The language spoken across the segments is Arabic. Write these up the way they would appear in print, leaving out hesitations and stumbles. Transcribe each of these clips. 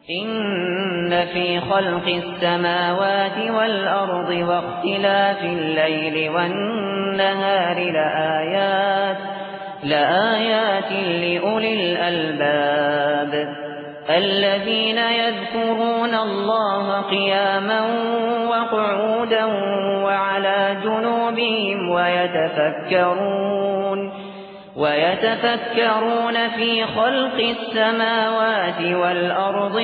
إن في خلق السماوات والأرض واختلاف الليل والنهار لآيات لأولي الألباب الذين يذكرون الله قياما وقعودا وعلى جنوبهم ويتفكرون في خلق السماوات والأرض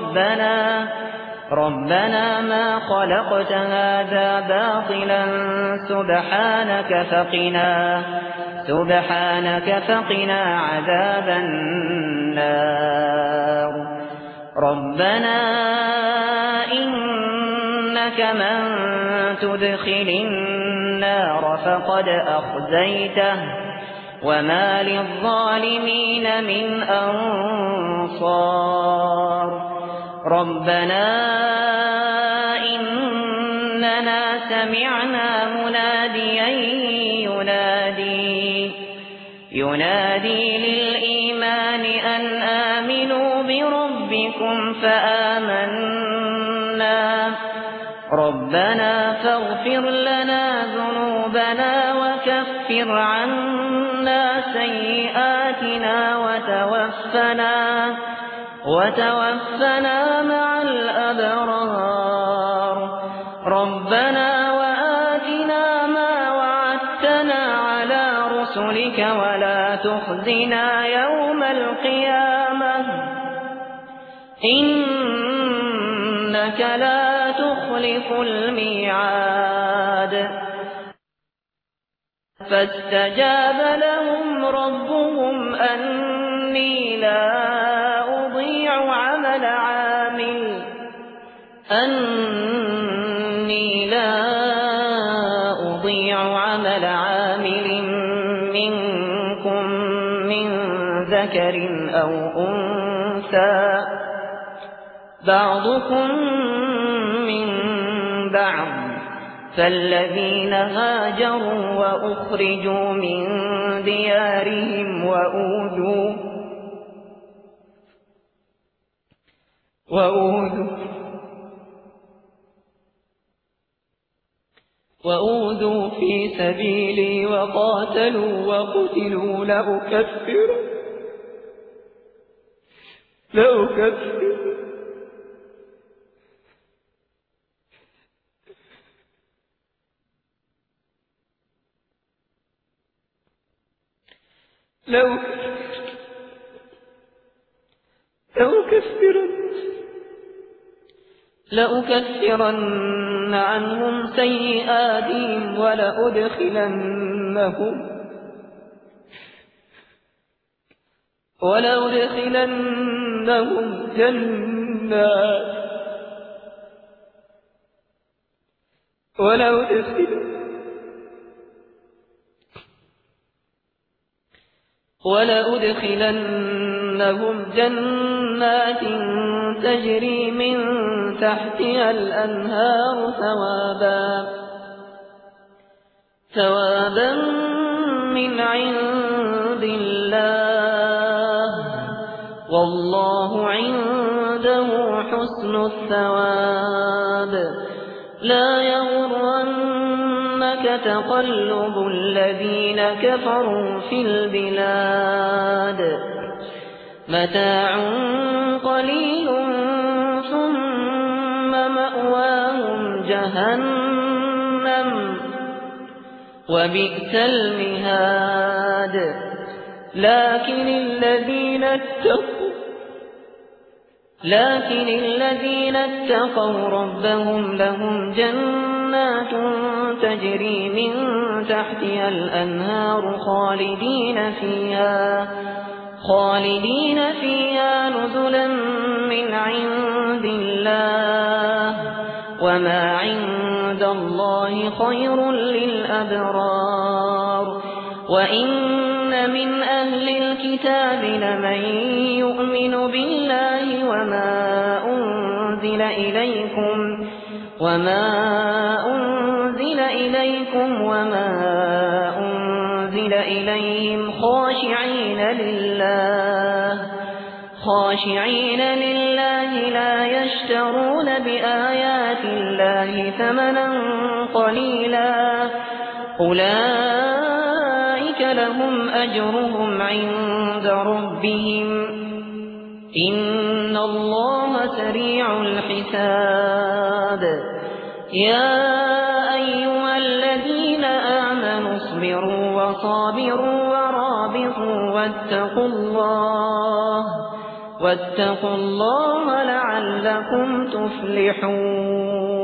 ربنا ما خلقت هذا باطلا سبحانك فقنا عذاب النار ربنا إنك من تدخل النار فقد أخزيته وما للظالمين من أنصار ربنا إننا سمعنا مناديا ينادي للإيمان أن آمنوا بربكم فآمنا ربنا فاغفر لنا ذنوبنا وكفر عنا سيئاتنا وتوفنا مع الأبرار ربنا وآتنا ما وعدتنا على رسلك ولا تخزنا يوم القيامة إنك لا تخلف الميعاد فاستجاب لهم ربهم أني لا أضيع عمل عامل منكم من ذكر أو أنثى بعضكم من بعض فالذين هاجروا وأخرجوا من ديارهم وأوذوا في سبيلي وقاتلوا وقتلوا لأكفرن عنهم سيئاتهم ولأدخلنهم جنات تجري من تحتها الأنهار ثوابا من عند الله والله عنده حسن الثواب لا يغرنك تقلب الذين كفروا في البلاد متاع قليل ثم مأواهم جهنم وبئس المهاد لكن الذين اتقوا ربهم لهم جنات تجري من تحتها الأنهار خالدين فيها نزلا من عند الله وما عند الله خير للأبرار وإن من أهل الكتاب لمن يؤمن بالله وما أنزل إليكم وما أنزل إليهم خاشعين لله لا يشترون بآيات الله ثمنا قليلا أولئك لهم أجرهم عند ربهم إن الله سريع الحساب يا أيها الذين آمنوا اصبروا وصابروا ورابطوا واتقوا الله لعلكم تفلحون